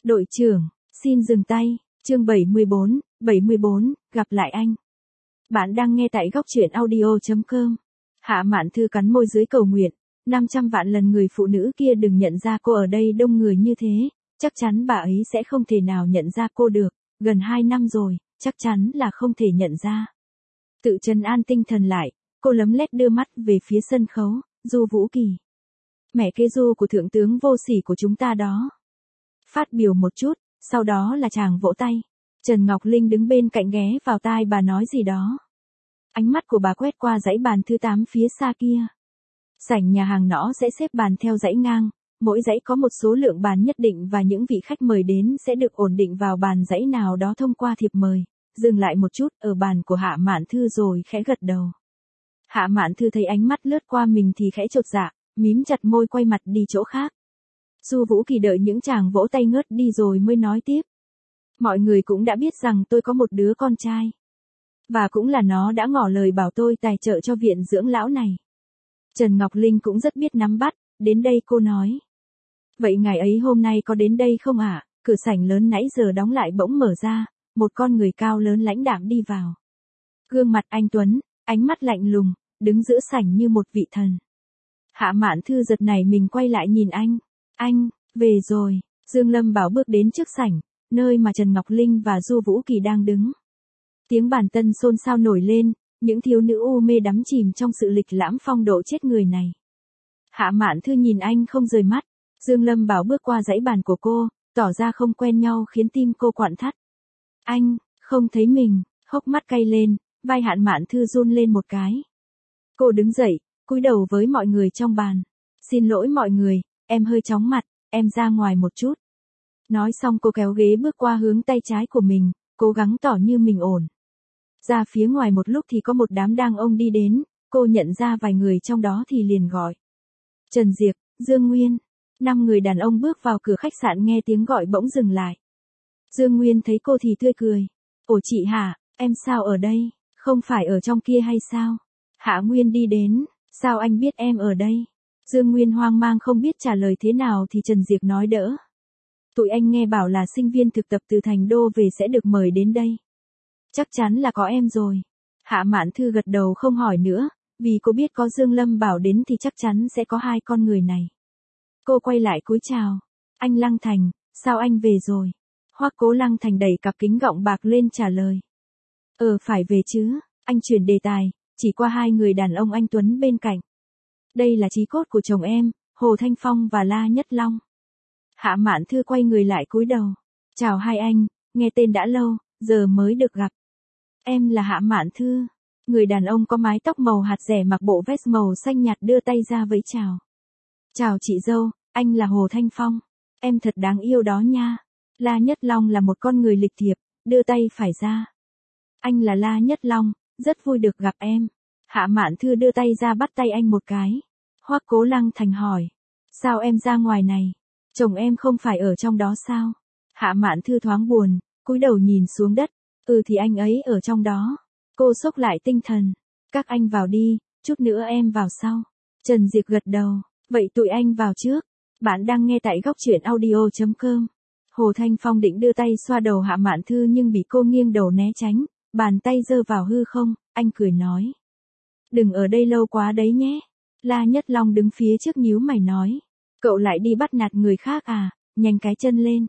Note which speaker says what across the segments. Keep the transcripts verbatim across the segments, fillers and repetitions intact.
Speaker 1: Đội trưởng, xin dừng tay, chương bảy mươi bốn, bảy mươi bốn, gặp lại anh. Bạn đang nghe tại góc truyện audio.com. Hạ Mạn Thư cắn môi dưới cầu nguyện, năm trăm vạn lần người phụ nữ kia đừng nhận ra cô ở đây đông người như thế, chắc chắn bà ấy sẽ không thể nào nhận ra cô được, gần hai năm rồi, chắc chắn là không thể nhận ra. Tự trấn an tinh thần lại, cô lấm lét đưa mắt về phía sân khấu, Du Vũ Kỳ. Mẹ kế Du của thượng tướng vô sỉ của chúng ta đó. Phát biểu một chút, sau đó là chàng vỗ tay. Trần Ngọc Linh đứng bên cạnh ghé vào tai bà nói gì đó. Ánh mắt của bà quét qua dãy bàn thứ tám phía xa kia. Sảnh nhà hàng nọ sẽ xếp bàn theo dãy ngang, mỗi dãy có một số lượng bàn nhất định và những vị khách mời đến sẽ được ổn định vào bàn dãy nào đó thông qua thiệp mời. Dừng lại một chút ở bàn của Hạ Mạn Thư rồi khẽ gật đầu. Hạ Mạn Thư thấy ánh mắt lướt qua mình thì khẽ chột dạ, mím chặt môi quay mặt đi chỗ khác. Du Vũ Kỳ đợi những chàng vỗ tay ngớt đi rồi mới nói tiếp. Mọi người cũng đã biết rằng tôi có một đứa con trai. Và cũng là nó đã ngỏ lời bảo tôi tài trợ cho viện dưỡng lão này. Trần Ngọc Linh cũng rất biết nắm bắt, đến đây cô nói. Vậy ngày ấy hôm nay có đến đây không ạ? À? Cửa sảnh lớn nãy giờ đóng lại bỗng mở ra, một con người cao lớn lãnh đạm đi vào. Gương mặt anh tuấn, ánh mắt lạnh lùng, đứng giữa sảnh như một vị thần. Hạ Mạn Thư giật nảy mình quay lại nhìn anh. Anh, về rồi. Dương Lâm Bảo bước đến trước sảnh, nơi mà Trần Ngọc Linh và Du Vũ Kỳ đang đứng. Tiếng bàn tân xôn xao nổi lên, những thiếu nữ u mê đắm chìm trong sự lịch lãm phong độ chết người này. Hạ Mạn Thư nhìn anh không rời mắt. Dương Lâm Bảo bước qua dãy bàn của cô, tỏ ra không quen nhau khiến tim cô quặn thắt. Anh, không thấy mình, hốc mắt cay lên, vai Hạ Mạn Thư run lên một cái. Cô đứng dậy, cúi đầu với mọi người trong bàn. Xin lỗi mọi người, em hơi chóng mặt, em ra ngoài một chút. Nói xong cô kéo ghế bước qua hướng tay trái của mình, cố gắng tỏ như mình ổn. Ra phía ngoài một lúc thì có một đám đàn ông đi đến, cô nhận ra vài người trong đó thì liền gọi. Trần Diệp, Dương Nguyên. Năm người đàn ông bước vào cửa khách sạn nghe tiếng gọi bỗng dừng lại. Dương Nguyên thấy cô thì tươi cười. Ồ chị hả, em sao ở đây, không phải ở trong kia hay sao? Hạ Nguyên đi đến, sao anh biết em ở đây? Dương Nguyên hoang mang không biết trả lời thế nào thì Trần Diệp nói đỡ. Tụi anh nghe bảo là sinh viên thực tập từ Thành Đô về sẽ được mời đến đây. Chắc chắn là có em rồi. Hạ Mạn Thư gật đầu không hỏi nữa, vì cô biết có Dương Lâm Bảo đến thì chắc chắn sẽ có hai con người này. Cô quay lại cúi chào. Anh Lăng Thành, sao anh về rồi? Hoắc Cố Lăng Thành đẩy cặp kính gọng bạc lên trả lời. Ờ phải về chứ, anh chuyển đề tài, chỉ qua hai người đàn ông anh Tuấn bên cạnh. Đây là chí cốt của chồng em, Hồ Thanh Phong và La Nhất Long. Hạ Mạn Thư quay người lại cúi đầu. Chào hai anh, nghe tên đã lâu, giờ mới được gặp. Em là Hạ Mạn Thư. Người đàn ông có mái tóc màu hạt rẻ mặc bộ vest màu xanh nhạt đưa tay ra vẫy chào. Chào chị dâu, anh là Hồ Thanh Phong. Em thật đáng yêu đó nha. La Nhất Long là một con người lịch thiệp, đưa tay phải ra. Anh là La Nhất Long, rất vui được gặp em. Hạ Mạn Thư đưa tay ra bắt tay anh một cái. Hoắc Cố Lăng Thành hỏi. Sao em ra ngoài này? Chồng em không phải ở trong đó sao? Hạ Mạn Thư thoáng buồn, cúi đầu nhìn xuống đất. Ừ thì anh ấy ở trong đó. Cô xốc lại tinh thần. Các anh vào đi, chút nữa em vào sau. Trần Diệp gật đầu. Vậy tụi anh vào trước. Bạn đang nghe tại góc truyện audio.com. Hồ Thanh Phong định đưa tay xoa đầu Hạ Mạn Thư nhưng bị cô nghiêng đầu né tránh. Bàn tay giơ vào hư không, anh cười nói. Đừng ở đây lâu quá đấy nhé. La Nhất Long đứng phía trước nhíu mày nói. Cậu lại đi bắt nạt người khác à, nhanh cái chân lên.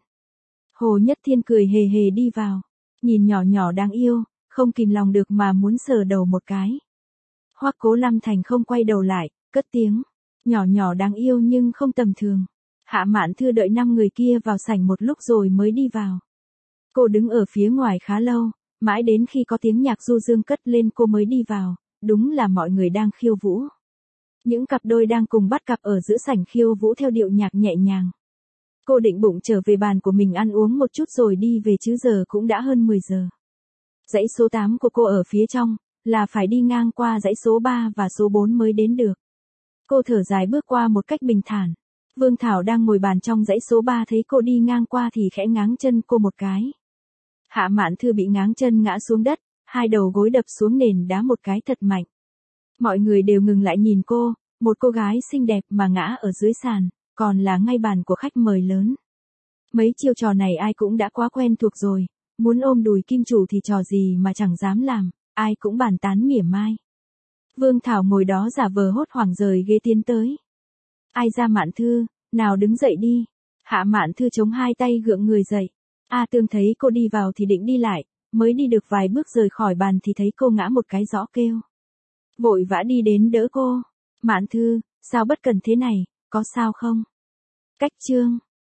Speaker 1: Hồ Nhất Thiên cười hề hề đi vào. Nhìn nhỏ nhỏ đáng yêu, không kìm lòng được mà muốn sờ đầu một cái. Hoắc Cố Lâm Thành không quay đầu lại, cất tiếng. Nhỏ nhỏ đáng yêu nhưng không tầm thường. Hạ Mạn Thư đợi năm người kia vào sảnh một lúc rồi mới đi vào. Cô đứng ở phía ngoài khá lâu, mãi đến khi có tiếng nhạc du dương cất lên cô mới đi vào. Đúng là mọi người đang khiêu vũ. Những cặp đôi đang cùng bắt cặp ở giữa sảnh khiêu vũ theo điệu nhạc nhẹ nhàng. Cô định bụng trở về bàn của mình ăn uống một chút rồi đi về chứ giờ cũng đã hơn mười giờ. Dãy số tám của cô ở phía trong, là phải đi ngang qua dãy số ba và số bốn mới đến được. Cô thở dài bước qua một cách bình thản. Vương Thảo đang ngồi bàn trong dãy số ba thấy cô đi ngang qua thì khẽ ngáng chân cô một cái. Hạ Mạn Thư bị ngáng chân ngã xuống đất, hai đầu gối đập xuống nền đá một cái thật mạnh. Mọi người đều ngừng lại nhìn cô, một cô gái xinh đẹp mà ngã ở dưới sàn, còn là ngay bàn của khách mời lớn. Mấy chiêu trò này ai cũng đã quá quen thuộc rồi, muốn ôm đùi kim chủ thì trò gì mà chẳng dám làm, ai cũng bàn tán mỉa mai. Vương Thảo ngồi đó giả vờ hốt hoảng rời ghế tiến tới. Ai ra Mạn Thư, nào đứng dậy đi. Hạ Mạn Thư chống hai tay gượng người dậy. A Tương thấy cô đi vào thì định đi lại, mới đi được vài bước rời khỏi bàn thì thấy cô ngã một cái rõ kêu. Vội vã đi đến đỡ cô. Mạn Thư, sao bất cần thế này, có sao không? Cách chương.